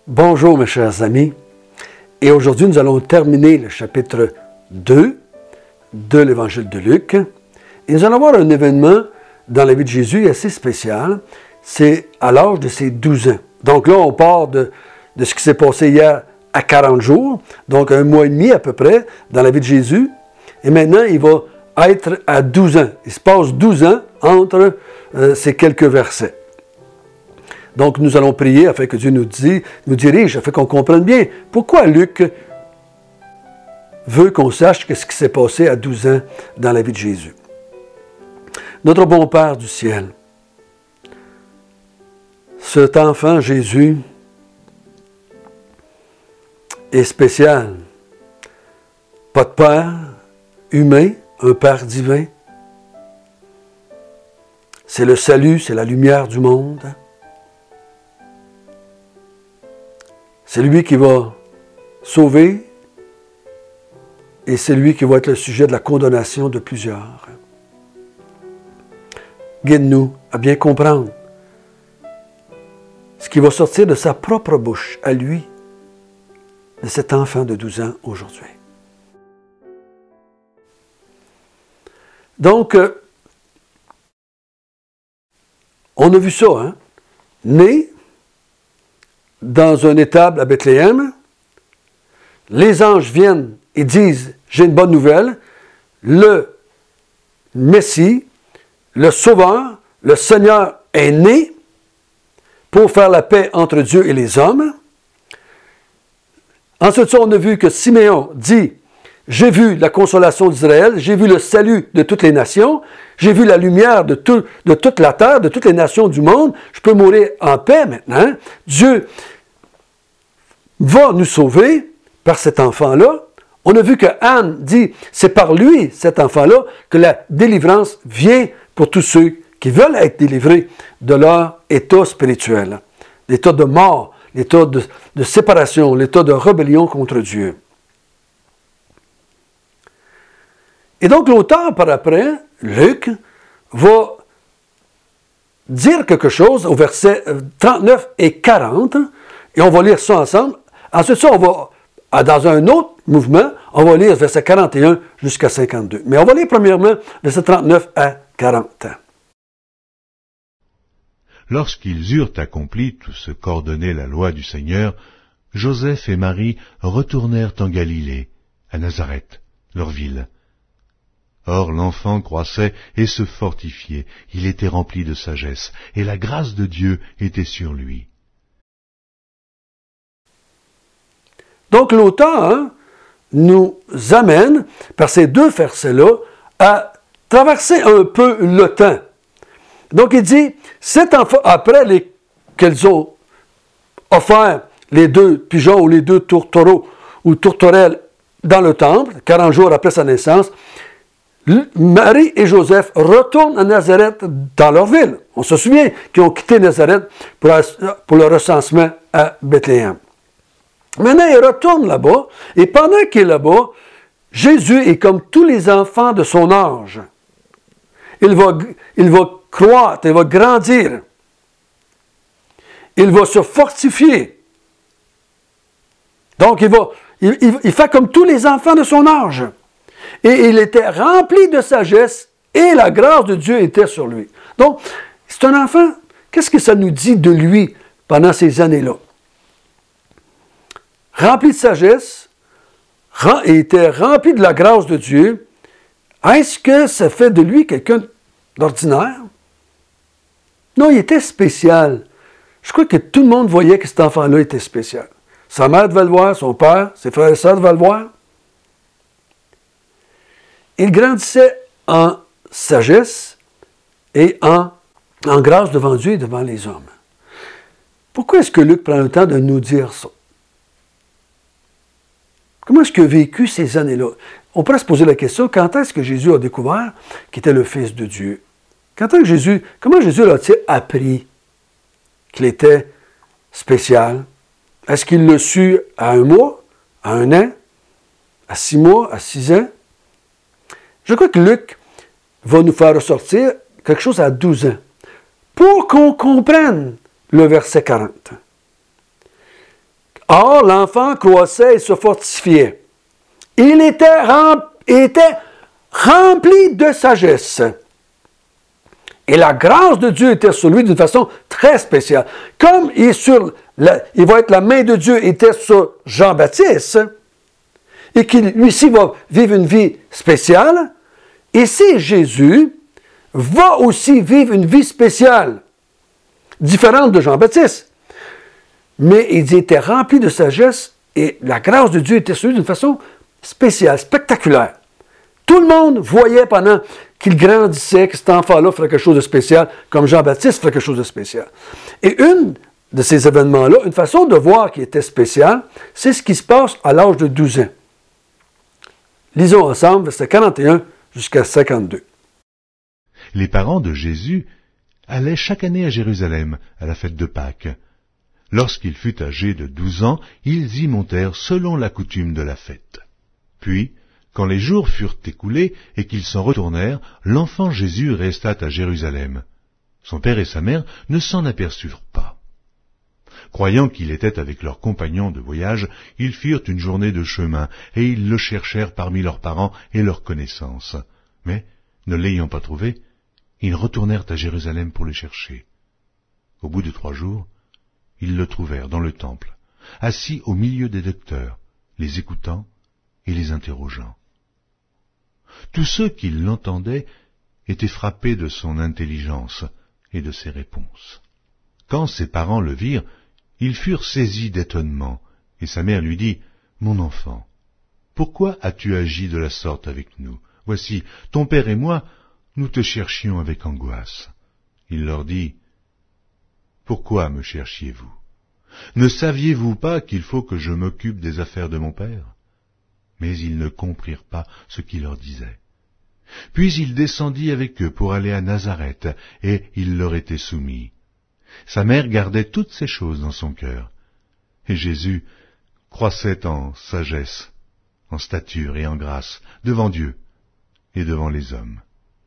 Bonjour mes chers amis, et aujourd'hui nous allons terminer le chapitre 2 de l'Évangile de Luc. Et nous allons voir un événement dans la vie de Jésus assez spécial, c'est à l'âge de ses 12 ans. Donc là on part de ce qui s'est passé hier à 40 jours, donc 1 mois et demi à peu près dans la vie de Jésus, et maintenant il va être à 12 ans. Il se passe 12 ans entre ces quelques versets. Donc, nous allons prier afin que Dieu nous dirige, afin qu'on comprenne bien pourquoi Luc veut qu'on sache ce qui s'est passé à 12 ans dans la vie de Jésus. Notre bon Père du ciel, cet enfant Jésus est spécial. Pas de père humain, un Père divin. C'est le salut, c'est la lumière du monde. C'est lui qui va sauver et c'est lui qui va être le sujet de la condamnation de plusieurs. Guide-nous à bien comprendre ce qui va sortir de sa propre bouche, à lui, de cet enfant de 12 ans aujourd'hui. Donc, on a vu ça, hein? Né dans un étable à Bethléem, les anges viennent et disent « J'ai une bonne nouvelle, le Messie, le Sauveur, le Seigneur est né pour faire la paix entre Dieu et les hommes. » Ensuite, on a vu que Siméon dit « J'ai vu la consolation d'Israël, j'ai vu le salut de toutes les nations, j'ai vu la lumière de toute la terre, de toutes les nations du monde, je peux mourir en paix maintenant. Dieu va nous sauver par cet enfant-là. » On a vu que Anne dit, c'est par lui, cet enfant-là, que la délivrance vient pour tous ceux qui veulent être délivrés de leur état spirituel, l'état de mort, l'état de séparation, l'état de rébellion contre Dieu. Et donc l'auteur, par après, Luc, va dire quelque chose au verset 39 et 40, et on va lire ça ensemble. Ensuite, ça, on va, dans un autre mouvement, on va lire verset 41 jusqu'à 52. Mais on va lire premièrement verset 39 à 40. Lorsqu'ils eurent accompli tout ce qu'ordonnait la loi du Seigneur, Joseph et Marie retournèrent en Galilée, à Nazareth, leur ville. Or l'enfant croissait et se fortifiait, il était rempli de sagesse, et la grâce de Dieu était sur lui. Donc l'auteur nous amène, par ces deux versets-là, à traverser un peu le temps. Donc il dit, cet enfant, après qu'elles ont offert les deux pigeons ou les deux tourtereaux ou tourterelles dans le temple, 40 jours après sa naissance, Marie et Joseph retournent à Nazareth dans leur ville. On se souvient qu'ils ont quitté Nazareth pour le recensement à Bethléem. Maintenant, il retourne là-bas, et pendant qu'il est là-bas, Jésus est comme tous les enfants de son âge. Il va croître, il va grandir. Il va se fortifier. Donc, il fait comme tous les enfants de son âge. Et il était rempli de sagesse, et la grâce de Dieu était sur lui. Donc, c'est un enfant. Qu'est-ce que ça nous dit de lui pendant ces années-là? Rempli de sagesse, il était rempli de la grâce de Dieu. Est-ce que ça fait de lui quelqu'un d'ordinaire? Non, il était spécial. Je crois que tout le monde voyait que cet enfant-là était spécial. Sa mère devait le voir, son père, ses frères et sœurs devaient le voir. Il grandissait en sagesse et en grâce devant Dieu et devant les hommes. Pourquoi est-ce que Luc prend le temps de nous dire ça? Comment est-ce qu'il a vécu ces années-là? On pourrait se poser la question, quand est-ce que Jésus a découvert qu'il était le Fils de Dieu? Comment Jésus l'a-t-il appris qu'il était spécial? Est-ce qu'il l'a su à 1 mois, à 1 an, à 6 mois, à 6 ans? Je crois que Luc va nous faire ressortir quelque chose à 12 ans pour qu'on comprenne le verset 40. Or, l'enfant croissait et se fortifiait. Il était rempli de sagesse. Et la grâce de Dieu était sur lui d'une façon très spéciale. Comme il va être la main de Dieu était sur Jean-Baptiste, et qu'il, lui-ci, va vivre une vie spéciale, ici, Jésus va aussi vivre une vie spéciale, différente de Jean-Baptiste. Mais il était rempli de sagesse, et la grâce de Dieu était sur lui d'une façon spéciale, spectaculaire. Tout le monde voyait pendant qu'il grandissait que cet enfant-là ferait quelque chose de spécial, comme Jean-Baptiste ferait quelque chose de spécial. Et une de ces événements-là, une façon de voir qui était spéciale, c'est ce qui se passe à l'âge de 12 ans. Lisons ensemble, verset 41 jusqu'à 52. Les parents de Jésus allaient chaque année à Jérusalem, à la fête de Pâques. Lorsqu'il fut âgé de 12 ans, ils y montèrent selon la coutume de la fête. Puis, quand les jours furent écoulés et qu'ils s'en retournèrent, l'enfant Jésus resta à Jérusalem. Son père et sa mère ne s'en aperçurent pas. Croyant qu'il était avec leurs compagnons de voyage, ils firent une journée de chemin, et ils le cherchèrent parmi leurs parents et leurs connaissances. Mais, ne l'ayant pas trouvé, ils retournèrent à Jérusalem pour le chercher. Au bout de 3 jours, ils le trouvèrent dans le temple, assis au milieu des docteurs, les écoutant et les interrogeant. Tous ceux qui l'entendaient étaient frappés de son intelligence et de ses réponses. Quand ses parents le virent, ils furent saisis d'étonnement, et sa mère lui dit, « Mon enfant, pourquoi as-tu agi de la sorte avec nous? Voici, ton père et moi, nous te cherchions avec angoisse. » Il leur dit, « Pourquoi me cherchiez-vous? Ne saviez-vous pas qu'il faut que je m'occupe des affaires de mon père? » Mais ils ne comprirent pas ce qu'il leur disait. Puis il descendit avec eux pour aller à Nazareth, et il leur était soumis. Sa mère gardait toutes ces choses dans son cœur. Et Jésus croissait en sagesse, en stature et en grâce, devant Dieu et devant les hommes.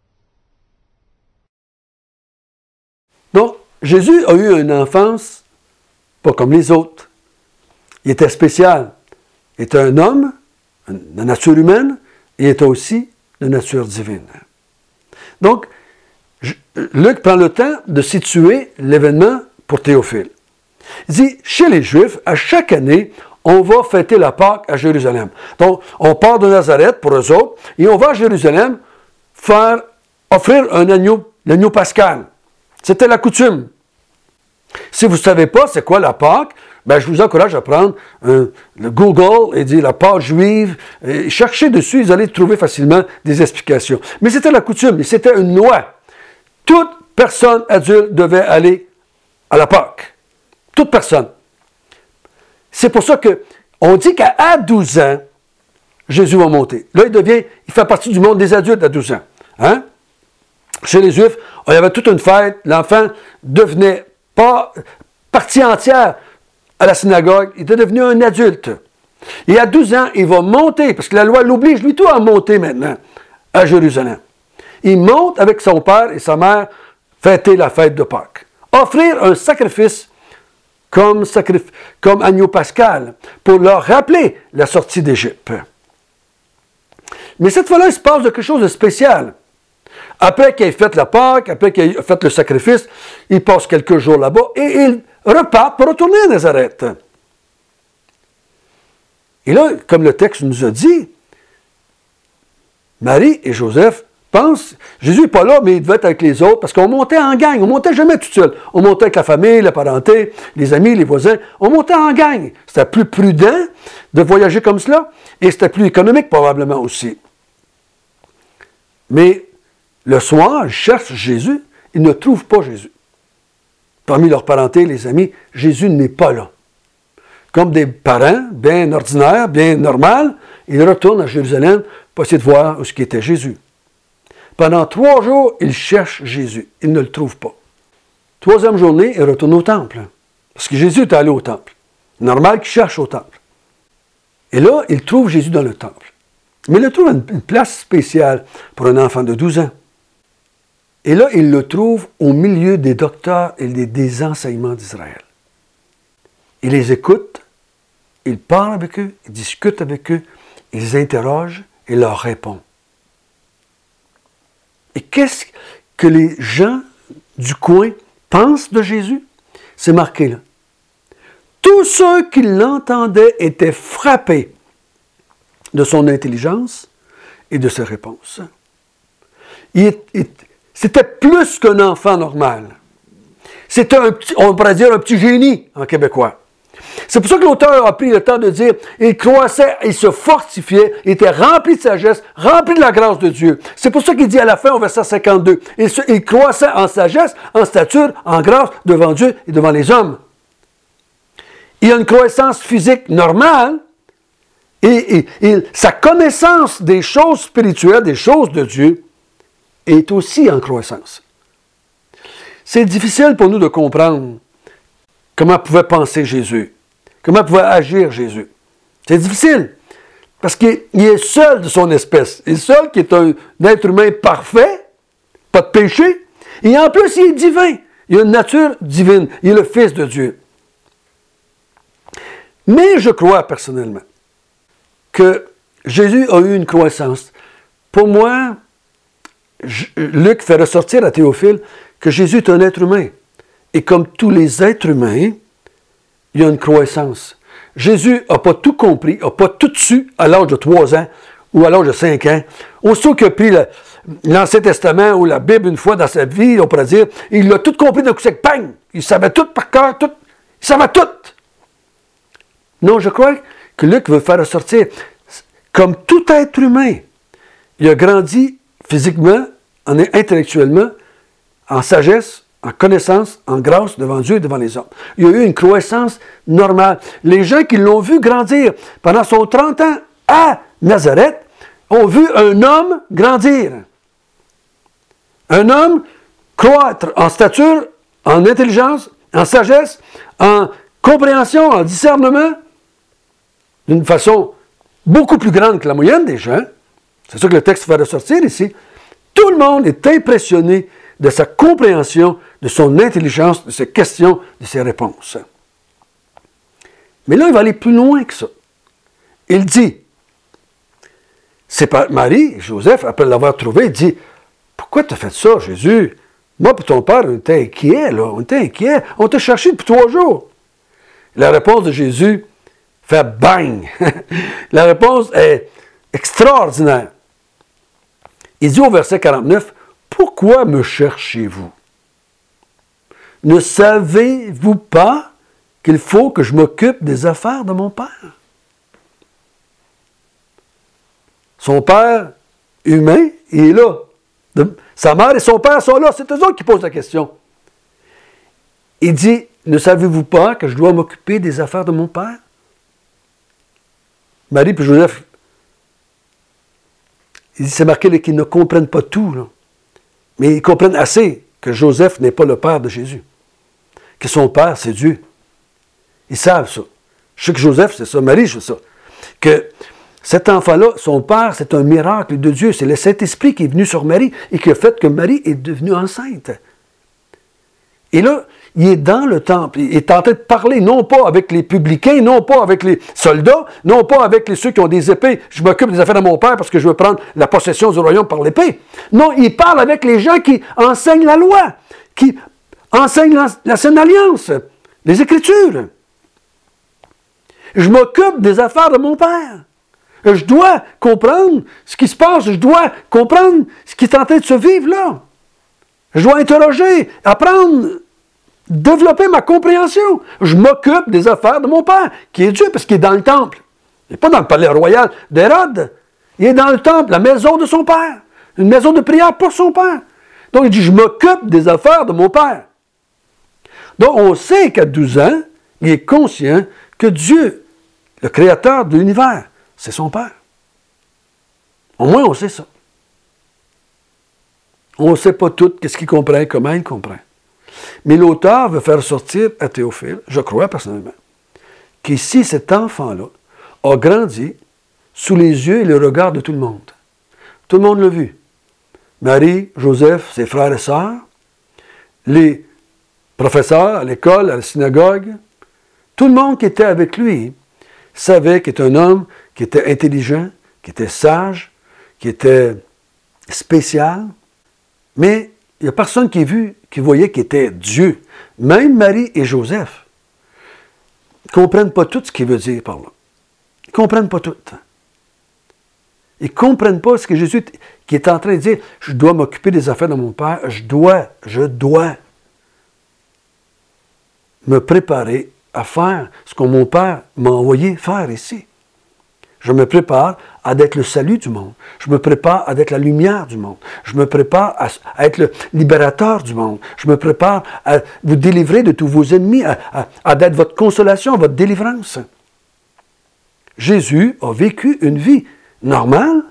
Donc, Jésus a eu une enfance pas comme les autres. Il était spécial. Il était un homme de nature humaine, et il était aussi de nature divine. Donc, Luc prend le temps de situer l'événement pour Théophile. Il dit, chez les Juifs, à chaque année, on va fêter la Pâque à Jérusalem. Donc, on part de Nazareth pour eux autres, et on va à Jérusalem offrir un agneau, l'agneau pascal. C'était la coutume. Si vous ne savez pas c'est quoi la Pâque, je vous encourage à prendre le Google et dire la Pâque juive. Et cherchez dessus, vous allez trouver facilement des explications. Mais c'était la coutume, c'était une loi. Toute personne adulte devait aller à la Pâque. Toute personne. C'est pour ça qu'on dit qu'à 12 ans, Jésus va monter. Là, il fait partie du monde des adultes à 12 ans. Hein? Chez les Juifs, il y avait toute une fête. L'enfant devenait pas partie entière à la synagogue. Il était devenu un adulte. Et à 12 ans, il va monter, parce que la loi l'oblige, lui tout, à monter maintenant à Jérusalem. Il monte avec son père et sa mère fêter la fête de Pâques. Offrir un sacrifice comme agneau pascal pour leur rappeler la sortie d'Égypte. Mais cette fois-là, il se passe quelque chose de spécial. Après qu'il ait fait la Pâque, après qu'il ait fait le sacrifice, il passe quelques jours là-bas et il repart pour retourner à Nazareth. Et là, comme le texte nous a dit, Marie et Joseph pensent, Jésus n'est pas là, mais il devait être avec les autres, parce qu'on montait en gang, on ne montait jamais tout seul. On montait avec la famille, la parenté, les amis, les voisins, on montait en gang. C'était plus prudent de voyager comme cela, et c'était plus économique probablement aussi. Mais le soir, ils cherchent Jésus, ils ne trouvent pas Jésus. Parmi leurs parentés, les amis, Jésus n'est pas là. Comme des parents, bien ordinaires, bien normaux, ils retournent à Jérusalem pour essayer de voir où était Jésus. Pendant 3 jours, ils cherchent Jésus. Ils ne le trouvent pas. 3e journée, ils retournent au temple. Parce que Jésus est allé au temple. Normal qu'ils cherchent au temple. Et là, ils trouvent Jésus dans le temple. Mais ils le trouvent à une place spéciale pour un enfant de 12 ans. Et là, ils le trouvent au milieu des docteurs et des enseignements d'Israël. Il les écoute il parle avec eux, il discute avec eux, il les interroge et leur répond. Et qu'est-ce que les gens du coin pensent de Jésus? C'est marqué là. Tous ceux qui l'entendaient étaient frappés de son intelligence et de ses réponses. C'était plus qu'un enfant normal. C'était on pourrait dire un petit génie en québécois. C'est pour ça que l'auteur a pris le temps de dire il croissait, il se fortifiait, il était rempli de sagesse, rempli de la grâce de Dieu. C'est pour ça qu'il dit à la fin, au verset 52, il croissait en sagesse, en stature, en grâce devant Dieu et devant les hommes. Il a une croissance physique normale et sa connaissance des choses spirituelles, des choses de Dieu, est aussi en croissance. C'est difficile pour nous de comprendre comment pouvait penser Jésus, comment pouvait agir Jésus. C'est difficile, parce qu'il est seul de son espèce. Il est seul qui est un être humain parfait, pas de péché, et en plus il est divin. Il a une nature divine, il est le Fils de Dieu. Mais je crois personnellement que Jésus a eu une croissance. Pour moi, Luc fait ressortir à Théophile que Jésus est un être humain. Et comme tous les êtres humains, il y a une croissance. Jésus n'a pas tout compris, n'a pas tout su à l'âge de 3 ans ou à l'âge de 5 ans. Aussitôt qu'il a pris l'Ancien Testament ou la Bible une fois dans sa vie, on pourrait dire, il l'a tout compris d'un coup sec, bang! Il savait tout par cœur, tout. Il savait tout! Non, je crois que Luc veut faire ressortir, comme tout être humain, il a grandi physiquement, intellectuellement, en sagesse, en connaissance, en grâce devant Dieu et devant les hommes. Il y a eu une croissance normale. Les gens qui l'ont vu grandir pendant son 30 ans à Nazareth ont vu un homme grandir. Un homme croître en stature, en intelligence, en sagesse, en compréhension, en discernement, d'une façon beaucoup plus grande que la moyenne des gens. C'est ça que le texte fait ressortir ici. Tout le monde est impressionné de sa compréhension, de son intelligence, de ses questions, de ses réponses. Mais là, il va aller plus loin que ça. Il dit, c'est pas Marie, Joseph, après l'avoir trouvé, il dit, pourquoi tu as fait ça, Jésus? Moi et ton père, on était inquiets, là. On était inquiets. On t'a cherché depuis 3 jours. La réponse de Jésus fait bang. La réponse est extraordinaire. Il dit au verset 49, « Pourquoi me cherchez-vous? Ne savez-vous pas qu'il faut que je m'occupe des affaires de mon père? » Son père humain, il est là. Sa mère et son père sont là. C'est eux autres qui posent la question. Il dit, « Ne savez-vous pas que je dois m'occuper des affaires de mon père? » Marie et Joseph, c'est marqué qu'ils ne comprennent pas tout, là. Mais ils comprennent assez que Joseph n'est pas le père de Jésus. Que son père, c'est Dieu. Ils savent ça. Je sais que Joseph, c'est ça. Marie, c'est ça. Que cet enfant-là, son père, c'est un miracle de Dieu. C'est le Saint-Esprit qui est venu sur Marie et qui a fait que Marie est devenue enceinte. Et là, il est dans le temple. Il est en train de parler, non pas avec les publicains, non pas avec les soldats, non pas avec ceux qui ont des épées. Je m'occupe des affaires de mon père parce que je veux prendre la possession du royaume par l'épée. Non, il parle avec les gens qui enseignent la loi, qui enseignent la Sainte Alliance, les Écritures. Je m'occupe des affaires de mon père. Je dois comprendre ce qui se passe. Je dois comprendre ce qui est en train de se vivre là. Je dois interroger, apprendre, développer ma compréhension. Je m'occupe des affaires de mon père, qui est Dieu, parce qu'il est dans le temple. Il n'est pas dans le palais royal d'Hérode. Il est dans le temple, la maison de son père. Une maison de prière pour son père. Donc il dit, je m'occupe des affaires de mon père. Donc on sait qu'à 12 ans, il est conscient que Dieu, le créateur de l'univers, c'est son père. Au moins on sait ça. On ne sait pas tout qu'est-ce qu'il comprend, comment il comprend. Mais l'auteur veut faire sortir à Théophile, je crois personnellement, qu'ici, cet enfant-là a grandi sous les yeux et le regard de tout le monde. Tout le monde l'a vu. Marie, Joseph, ses frères et sœurs, les professeurs à l'école, à la synagogue, tout le monde qui était avec lui savait qu'il était un homme qui était intelligent, qui était sage, qui était spécial, mais il n'y a personne qui voyait qu'il était Dieu. Même Marie et Joseph ne comprennent pas tout ce qu'il veut dire par là. Ils ne comprennent pas tout. Ils ne comprennent pas ce que Jésus qui est en train de dire. Je dois m'occuper des affaires de mon Père. Je dois me préparer à faire ce que mon Père m'a envoyé faire ici. Je me prépare à être le salut du monde. Je me prépare à être la lumière du monde. Je me prépare à être le libérateur du monde. Je me prépare à vous délivrer de tous vos ennemis, à être votre consolation, votre délivrance. Jésus a vécu une vie normale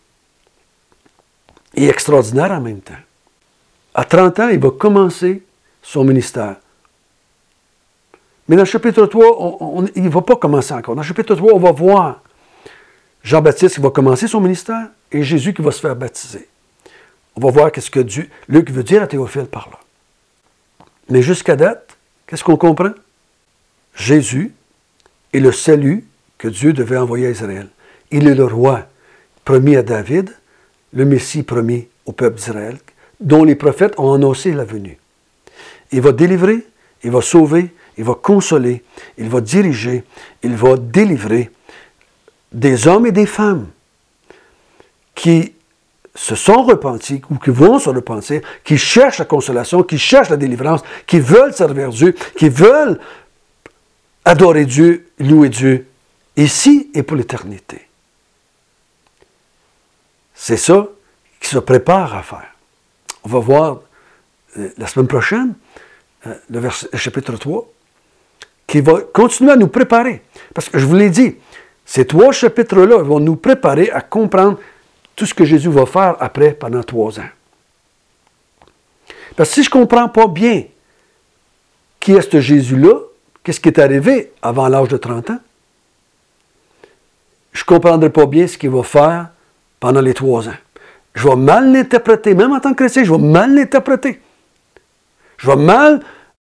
et extraordinaire en même temps. À 30 ans, il va commencer son ministère. Mais dans le chapitre 3, il ne va pas commencer encore. Dans le chapitre 3, on va voir Jean-Baptiste qui va commencer son ministère et Jésus qui va se faire baptiser. On va voir qu'est-ce que Luc veut dire à Théophile par là. Mais jusqu'à date, qu'est-ce qu'on comprend? Jésus est le salut que Dieu devait envoyer à Israël. Il est le roi promis à David, le Messie promis au peuple d'Israël, dont les prophètes ont annoncé la venue. Il va délivrer, il va sauver, il va consoler, il va diriger, il va délivrer des hommes et des femmes qui se sont repentis ou qui vont se repentir, qui cherchent la consolation, qui cherchent la délivrance, qui veulent servir Dieu, qui veulent adorer Dieu, louer Dieu, ici et pour l'éternité. C'est ça qui se prépare à faire. On va voir la semaine prochaine le chapitre 3 qui va continuer à nous préparer. Parce que je vous l'ai dit, ces 3 chapitres-là vont nous préparer à comprendre tout ce que Jésus va faire après pendant 3 ans. Parce que si je ne comprends pas bien qui est ce Jésus-là, qu'est-ce qui est arrivé avant l'âge de 30 ans, je ne comprendrai pas bien ce qu'il va faire pendant les 3 ans. Je vais mal l'interpréter, même en tant que chrétien, je vais mal l'interpréter. Je vais mal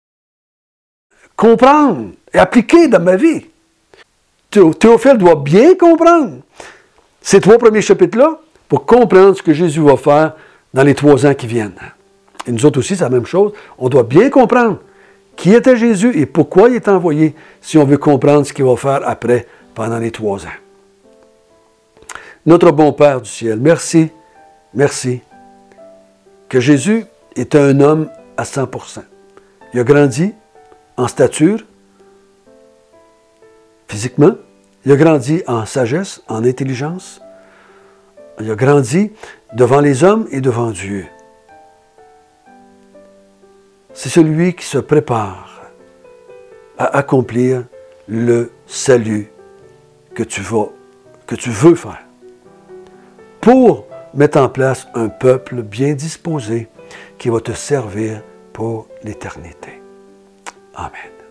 comprendre et appliquer dans ma vie. Théophile doit bien comprendre ces 3 premiers chapitres-là pour comprendre ce que Jésus va faire dans les 3 ans qui viennent. Et nous autres aussi, c'est la même chose. On doit bien comprendre qui était Jésus et pourquoi il est envoyé si on veut comprendre ce qu'il va faire après, pendant les 3 ans. Notre bon Père du ciel, merci, merci que Jésus était un homme à 100%. Il a grandi en stature, physiquement, il a grandi en sagesse, en intelligence, il a grandi devant les hommes et devant Dieu. C'est celui qui se prépare à accomplir le salut que tu veux faire, pour mettre en place un peuple bien disposé qui va te servir pour l'éternité. Amen.